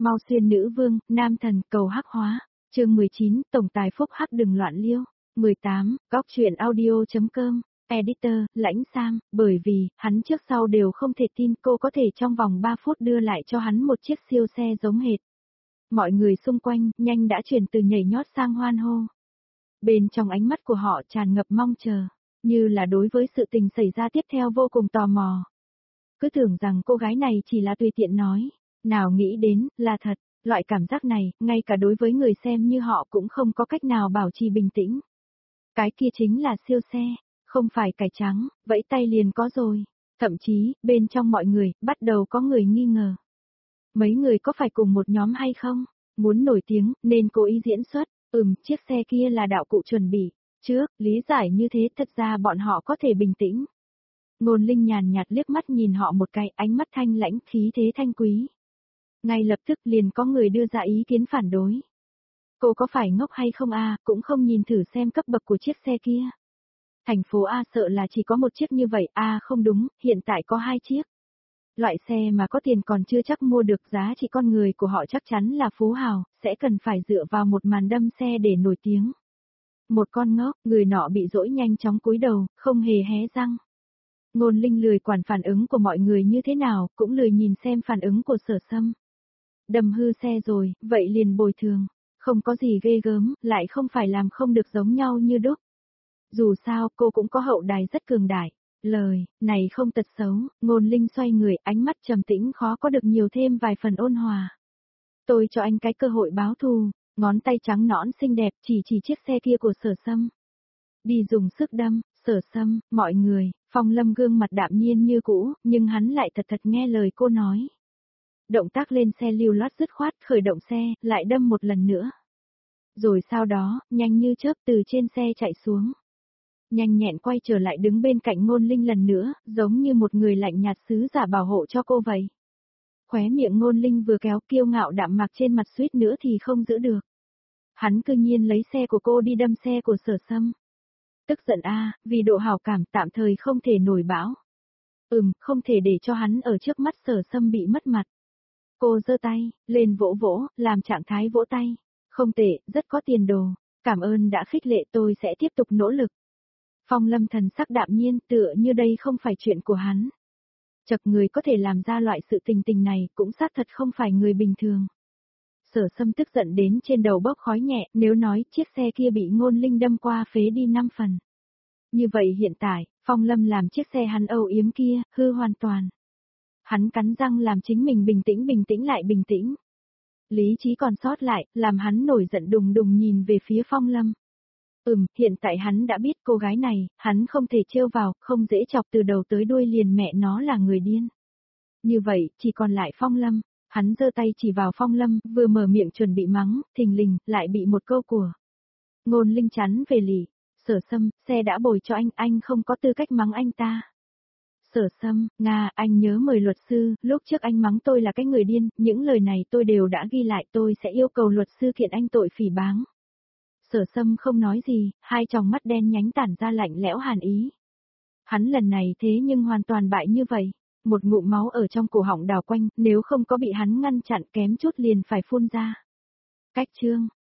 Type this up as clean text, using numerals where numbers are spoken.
Mau xuyên nữ vương, nam thần, cầu hắc hóa. Chương 19, tổng tài phúc hắc đừng loạn liêu. 18, góc truyện audio.com. Editor, Lãnh Sam, bởi vì, hắn trước sau đều không thể tin cô có thể trong vòng 3 phút đưa lại cho hắn một chiếc siêu xe giống hệt. Mọi người xung quanh, nhanh đã chuyển từ nhảy nhót sang hoan hô. Bên trong ánh mắt của họ tràn ngập mong chờ, như là đối với sự tình xảy ra tiếp theo vô cùng tò mò. Cứ tưởng rằng cô gái này chỉ là tùy tiện nói, nào nghĩ đến, là thật, loại cảm giác này, ngay cả đối với người xem như họ cũng không có cách nào bảo trì bình tĩnh. Cái kia chính là siêu xe, không phải cải trắng, vẫy tay liền có rồi. Thậm chí, bên trong mọi người, bắt đầu có người nghi ngờ. Mấy người có phải cùng một nhóm hay không? Muốn nổi tiếng, nên cố ý diễn xuất. Chiếc xe kia là đạo cụ chuẩn bị. Trước, lý giải như thế thật ra bọn họ có thể bình tĩnh. Ngôn Linh nhàn nhạt liếc mắt nhìn họ một cái, ánh mắt thanh lãnh, khí thế thanh quý. Ngay lập tức liền có người đưa ra ý kiến phản đối. Cô có phải ngốc hay không a, cũng không nhìn thử xem cấp bậc của chiếc xe kia. Thành phố A sợ là chỉ có một chiếc như vậy, không đúng, hiện tại có 2 chiếc. Loại xe mà có tiền còn chưa chắc mua được, giá trị con người của họ chắc chắn là phú hào, sẽ cần phải dựa vào một màn đâm xe để nổi tiếng. Một con ngốc, người nọ bị dỗi nhanh chóng cúi đầu, không hề hé răng. Ngôn Linh lười quản phản ứng của mọi người như thế nào, cũng lười nhìn xem phản ứng của Sở Sâm. Đâm hư xe rồi, vậy liền bồi thường. Không có gì ghê gớm, lại không phải làm không được giống nhau như đúc. Dù sao, cô cũng có hậu đài rất cường đại. Lời này không tật xấu, Ngôn Linh xoay người, ánh mắt trầm tĩnh khó có được nhiều thêm vài phần ôn hòa. Tôi cho anh cái cơ hội báo thù, ngón tay trắng nõn xinh đẹp chỉ chiếc xe kia của Sở Sâm. Đi dùng sức đâm, Sở Sâm, mọi người, Phong Lâm gương mặt đạm nhiên như cũ, nhưng hắn lại thật nghe lời cô nói. Động tác lên xe lưu loát dứt khoát, khởi động xe, lại đâm một lần nữa. Rồi sau đó, nhanh như chớp từ trên xe chạy xuống. Nhanh nhẹn quay trở lại đứng bên cạnh Ngôn Linh lần nữa, giống như một người lạnh nhạt sứ giả bảo hộ cho cô vậy. Khóe miệng Ngôn Linh vừa kéo kiêu ngạo đạm mạc trên mặt suýt nữa thì không giữ được. Hắn cư nhiên lấy xe của cô đi đâm xe của Sở Sâm. Tức giận vì độ hảo cảm tạm thời không thể nổi bão. Không thể để cho hắn ở trước mắt Sở Sâm bị mất mặt. Cô giơ tay, lên vỗ vỗ, làm trạng thái vỗ tay. Không tệ, rất có tiền đồ. Cảm ơn đã khích lệ, tôi sẽ tiếp tục nỗ lực. Phong Lâm thần sắc đạm nhiên, tựa như đây không phải chuyện của hắn. Chật, người có thể làm ra loại sự tình này cũng xác thật không phải người bình thường. Sở Sâm tức giận đến trên đầu bốc khói nhẹ, nếu nói chiếc xe kia bị Ngôn Linh đâm qua phế đi 5 phần. Như vậy hiện tại, Phong Lâm làm chiếc xe hắn âu yếm kia, hư hoàn toàn. Hắn cắn răng làm chính mình bình tĩnh lại bình tĩnh. Lý trí còn sót lại, làm hắn nổi giận đùng đùng nhìn về phía Phong Lâm. Hiện tại hắn đã biết cô gái này, hắn không thể trêu vào, không dễ chọc từ đầu tới đuôi liền mẹ nó là người điên. Như vậy, chỉ còn lại Phong Lâm, hắn giơ tay chỉ vào Phong Lâm, vừa mở miệng chuẩn bị mắng, thình lình, lại bị một câu của Ngôn Linh chắn về lì. Sở Sâm, xe đã bồi cho anh không có tư cách mắng anh ta. Sở Sâm, anh nhớ mời luật sư, lúc trước anh mắng tôi là cái người điên, những lời này tôi đều đã ghi lại, tôi sẽ yêu cầu luật sư kiện anh tội phỉ báng. Sở Sâm không nói gì, hai tròng mắt đen nhánh tản ra lạnh lẽo hàn ý. Hắn lần này thế nhưng hoàn toàn bại như vậy, một ngụm máu ở trong cổ họng đào quanh, nếu không có bị hắn ngăn chặn kém chút liền phải phun ra. Cách chương